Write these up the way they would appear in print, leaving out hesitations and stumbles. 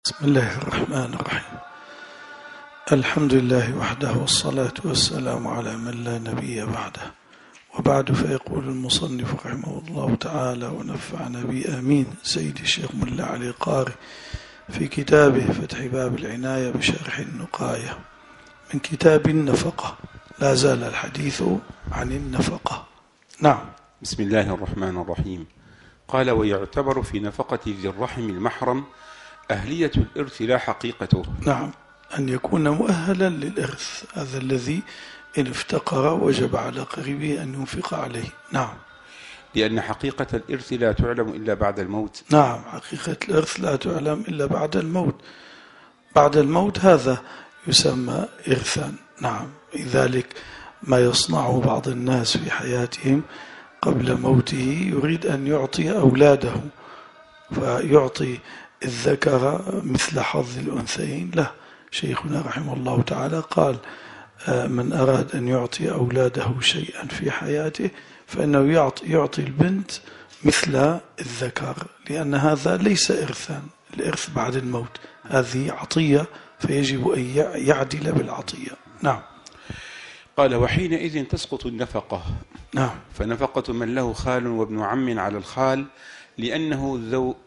بسم الله الرحمن الرحيم. الحمد لله وحده والصلاة والسلام على من لا نبي بعده، وبعد فيقول المصنف رحمه الله تعالى ونفعنا به آمين سيدي الشيخ ملا علي قاري في كتابه فتح باب العناية بشرح النقاية من كتاب النفقة. لا زال الحديث عن النفقة. نعم. بسم الله الرحمن الرحيم. قال: ويعتبر في نفقة ذي الرحم المحرم أهلية الإرث لا حقيقته. نعم، أن يكون مؤهلا للإرث، هذا الذي إن افتقر وجب على قريبه أن ينفق عليه. نعم، لأن حقيقة الإرث لا تعلم إلا بعد الموت. نعم، حقيقة الإرث لا تعلم إلا بعد الموت. بعد الموت هذا يسمى إرثا. نعم، لذلك ما يصنعه بعض الناس في حياتهم قبل موته يريد أن يعطي أولاده، فيعطي الذكر مثل حظ الأنثيين. لا، شيخنا رحمه الله تعالى قال: من أراد أن يعطي أولاده شيئا في حياته فإنه يعطي البنت مثل الذكر، لأن هذا ليس إرثا. الإرث بعد الموت، هذه عطية، فيجب أن يعدل بالعطية. نعم. قال: وحينئذ تسقط النفقة. نعم. فنفقة من له خال وابن عم على الخال، لأنه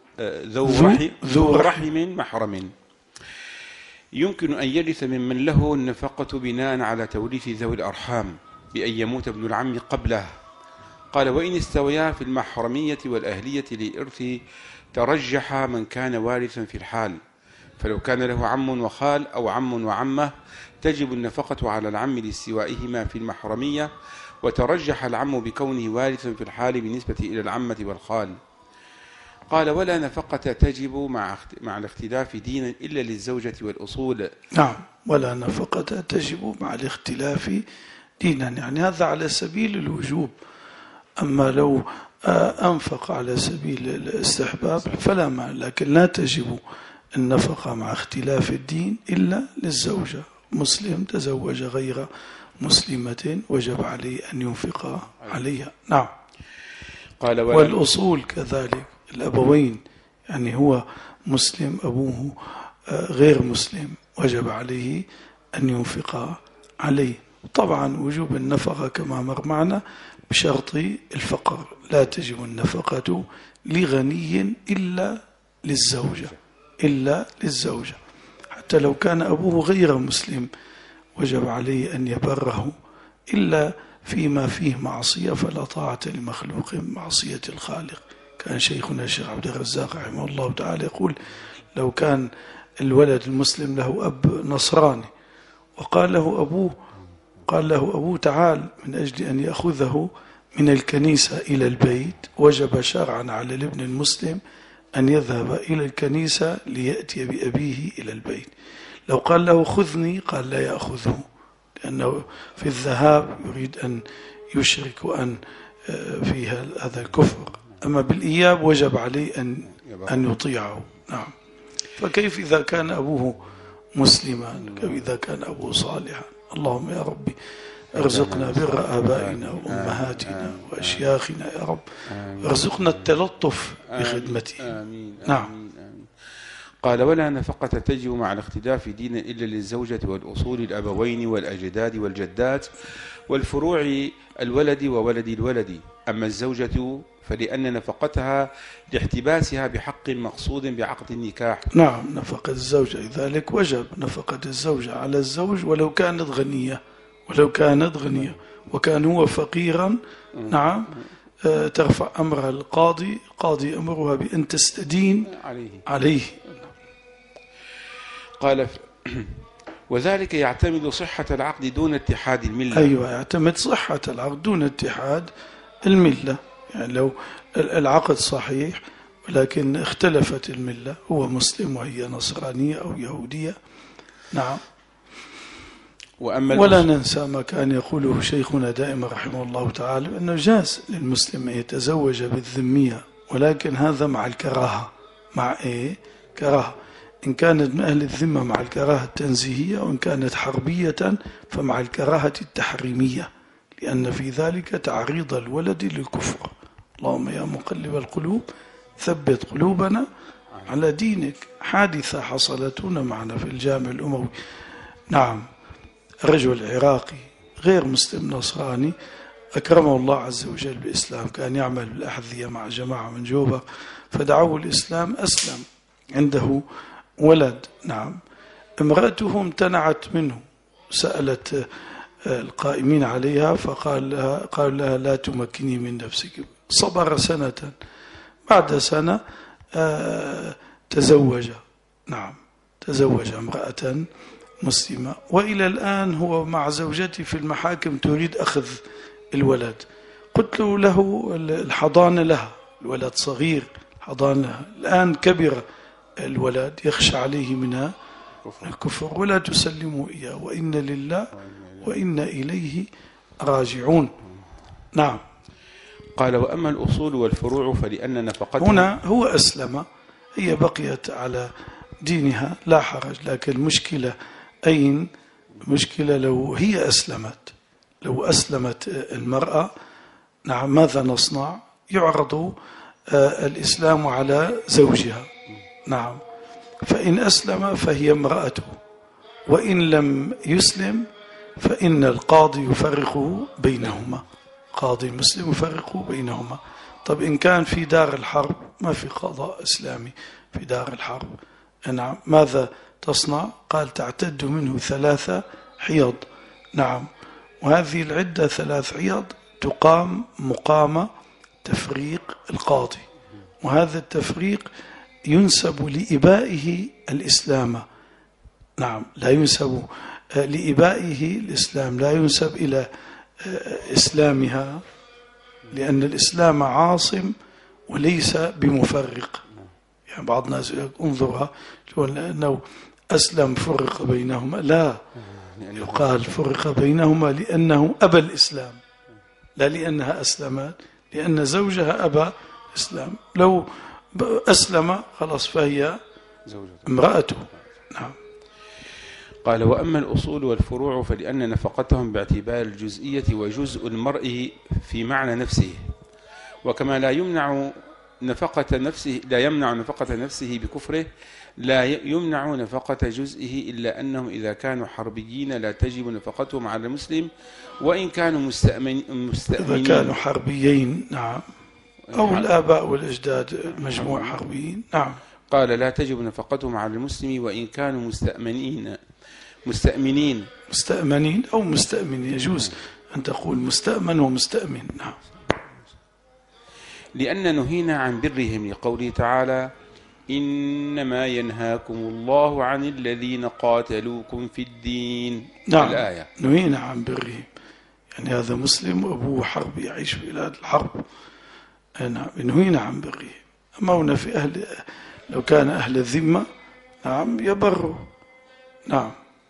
ذو رحم محرم. يمكن أن يرث ممن له النفقة بناء على توريث ذوي الأرحام بأن يموت ابن العم قبله. قال: وإن استويا في المحرمية والأهلية للإرث ترجح من كان وارثا في الحال، فلو كان له عم وخال أو عم وعمة تجب النفقة على العم لاستوائهما في المحرمية، وترجح العم بكونه وارثا في الحال بالنسبة إلى العمة والخال. قال: ولا نفقة تجب مع الاختلاف دينا إلا للزوجة والأصول. نعم، ولا نفقة تجب مع الاختلاف دينا، يعني هذا على سبيل الوجوب. أما لو أنفق على سبيل الاستحباب فلا معنى، لكن لا تجب النفقة مع اختلاف الدين إلا للزوجة. مسلم تزوج غير مسلمة وجب عليه أن ينفق عليها. نعم. قال: والأصول كذلك، الأبوين، يعني هو مسلم أبوه غير مسلم وجب عليه أن ينفق عليه. طبعا وجوب النفقة كما مر معنا بشرط الفقر، لا تجب النفقة لغني إلا للزوجة، حتى لو كان أبوه غير مسلم وجب عليه أن يبره، إلا فيما فيه معصية فلا طاعة لمخلوق معصية الخالق. كان شيخنا الشيخ عبد الرزاق رحمه الله تعالى يقول: لو كان الولد المسلم له أب نصراني وقال له أبوه تعال من أجل أن يأخذه من الكنيسة إلى البيت، وجب شرعا على الابن المسلم أن يذهب إلى الكنيسة ليأتي بأبيه إلى البيت. لو قال له خذني قال لا يأخذه، لأنه في الذهاب يريد أن يشرك وأن فيها هذا الكفر. أما بالإياب وجب عليه أن يطيعه. نعم. فكيف إذا كان أبوه مسلما؟ كيف إذا كان أبوه صالحا؟ اللهم يا ربي ارزقنا بر آبائنا وأمهاتنا وأشياخنا يا رب، ارزقنا التلطف بخدمته. نعم. قال: ولا نفقة تجب مع الاختلاف دينا إلا للزوجة والأصول الأبوين والأجداد والجدات والفروع الولد وولد الولد. أما الزوجة فلأن نفقتها لاحتباسها بحق مقصود بعقد النكاح. نعم، نفقة الزوجة، لذلك وجب نفقة الزوجة على الزوج ولو كانت غنية وكان هو فقيرا. نعم. ترفع أمرها القاضي أمرها بأن تستدين عليه. قال: وذلك يعتمد صحة العقد دون اتحاد الملة. أيوة، يعتمد صحة العقد دون اتحاد الملة. يعني لو العقد صحيح ولكن اختلفت الملة، هو مسلم وهي نصرانية أو يهودية. نعم. ولا ننسى ما كان يقوله شيخنا دائما رحمه الله تعالى، أنه جاز للمسلم أن يتزوج بالذمية، ولكن هذا مع الكراهة. مع كراهة. إن كانت من أهل الذمة مع الكراهة التنزيهية، وإن كانت حربية فمع الكراهة التحريمية، لأن في ذلك تعريض الولد للكفر. اللهم يا مقلب القلوب ثبت قلوبنا على دينك. حادثة حصلت هنا معنا في الجامع الأموي. نعم، رجل عراقي غير مسلم نصراني أكرمه الله عز وجل بالإسلام، كان يعمل بالأحذية مع جماعة من جوبا فدعوه الإسلام، أسلم، عنده ولد. نعم، امرأته امتنعت منه، سألت القائمين عليها قال لها لا تمكني من نفسك. صبر سنة، بعد سنة تزوج. نعم، تزوج امرأة مسلمة، وإلى الآن هو مع زوجتي في المحاكم تريد أخذ الولد. قلت له الحضانة لها، الولد صغير، حضانة الآن كبر الولد، يخشى عليه منها الكفر، ولا تسلموا إياه، وإن لله وإنا إليه راجعون. نعم. قال وأما الأصول والفروع فلأن نفقتها، هنا هو أسلم، هي بقيت على دينها لا حرج، لكن المشكلة أين؟ المشكلة لو هي أسلمت، لو أسلمت المرأة، نعم، ماذا نصنع؟ يعرض الإسلام على زوجها. نعم، فإن أسلم فهي امرأته، وإن لم يسلم فإن القاضي يفرق بينهما، قاضي مسلم يفرق بينهما. طب إن كان في دار الحرب، ما في قضاء إسلامي في دار الحرب، نعم، ماذا تصنع؟ قال تعتد منه 3 حيض. نعم، وهذه العدة 3 حيض تقام مقام تفريق القاضي، وهذا التفريق ينسب لإبائه الإسلام. نعم، لا ينسب لإبائه الإسلام، لا ينسب إلى إسلامها، لأن الإسلام عاصم وليس بمفرق. يعني بعض الناس انظرها أنه أسلم فرق بينهما، لا، يقال فرق بينهما لأنه أبى الإسلام، لا لأنها أسلمت، لأن زوجها أبى الإسلام. لو أسلم خلاص فهي امرأته. نعم. قال وأما الأصول والفروع فلأن نفقتهم باعتبار الجزئية وجزء المرء في معنى نفسه، وكما لا يمنع نفقة نفسه بكفره، لا يمنع نفقة جزئه، إلا أنهم إذا كانوا حربيين لا تجب نفقتهم على المسلم وإن كانوا مستأمنين. إذا كانوا حربيين، نعم، أو الآباء والأجداد مجموع حربيين. نعم. قال لا تجب نفقتهم على المسلم وإن كانوا مستأمنين أو مستأمن، يجوز أن تقول مستأمن ومستأمن. نعم. لأن نهينا عن برهم لقوله تعالى إنما ينهاكم الله عن الذين قاتلوكم في الدين. نعم. الآية نهينا عن برهم، يعني هذا مسلم وأبوه حرب يعيش في بلاد الحرب. نعم، نهينا عن برهم. أما هنا في لو كان أهل الذمة، نعم، يبروا. نعم.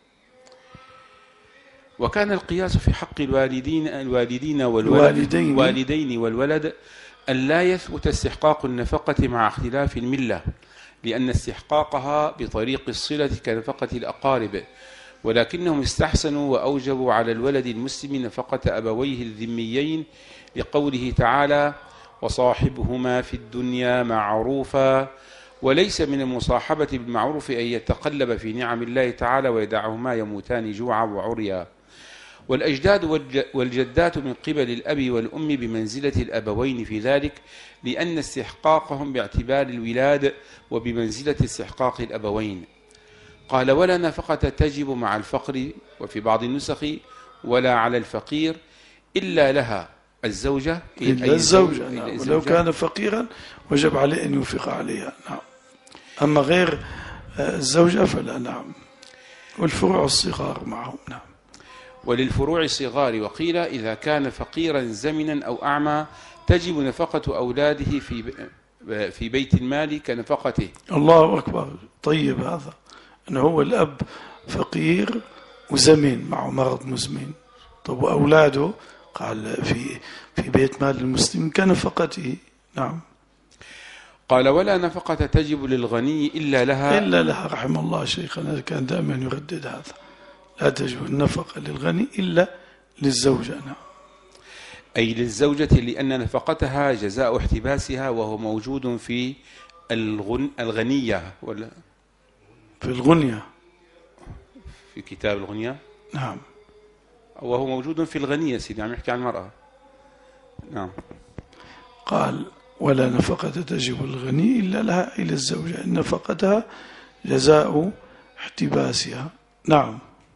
وكان القياس في حق الوالدين والولد أن لا يثبت استحقاق النفقة مع اختلاف الملة، لأن استحقاقها بطريق الصلة كنفقة الأقارب، ولكنهم استحسنوا وأوجبوا على الولد المسلم نفقة أبويه الذميين لقوله تعالى وصاحبهما في الدنيا معروفا. وليس من المصاحبة بالمعروف أن يتقلب في نعم الله تعالى ويدعهما يموتان جوعا وعريا. والأجداد والجدات من قبل الأب والأم بمنزلة الأبوين في ذلك، لأن استحقاقهم باعتبار الولاد وبمنزلة استحقاق الأبوين. قال ولا نفقة تجب مع الفقر، وفي بعض النسخ ولا على الفقير إلا لها الزوجة، إلا الزوجة. نعم. ولو كان فقيرا وجب عليه أن ينفق عليها. نعم. أما غير الزوجة فلا. نعم. والفروع الصغار معهم. نعم. وللفروع الصغار وقيل إذا كان فقيرا زمنا أو أعمى تجب نفقة أولاده في بيت المال كنفقته. الله أكبر. طيب، هذا أنه هو الأب فقير وزمن معه مرض مزمن، طب وأولاده قال في بيت مال المسلم كنفقته. نعم. قال ولا نفقة تجب للغني إلا لها رحم الله شيخنا، كان دائما يردد هذا، لا تجب النفقة للغني إلا للزوجة. نعم. أي للزوجة، لأن نفقتها جزاء احتباسها وهو موجود في الغنية ولا في الغنية، في كتاب الغنية؟ نعم. وهو موجود في الغنية سيدي، عم يحكي عن المرأة. نعم. قال ولا نفقة تجب الغني إلا لها إلى الزوجة، إن نفقتها جزاء احتباسها. نعم،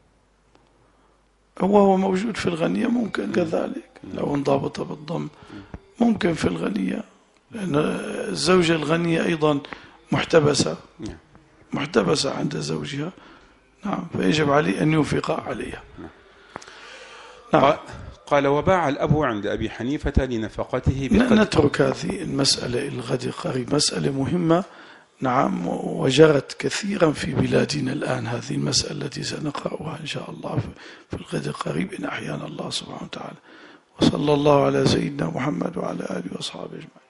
وهو موجود في الغنية ممكن كذلك لو انضبط بالضم، ممكن في الغنية، لأن الزوجة الغنية أيضا محتبسة عند زوجها. نعم، فيجب عليه أن ينفق عليها. نعم. قال وباع الأب عند أبي حنيفة لنفقته نترك هذه المسألة الغد قريب، مسألة مهمة. نعم، وجرت كثيرا في بلادنا الآن هذه المسألة التي سنقرأها إن شاء الله في الغد قريب إن أحيانا الله سبحانه وتعالى. وصلى الله على سيدنا محمد وعلى آله وأصحابه أجمعين.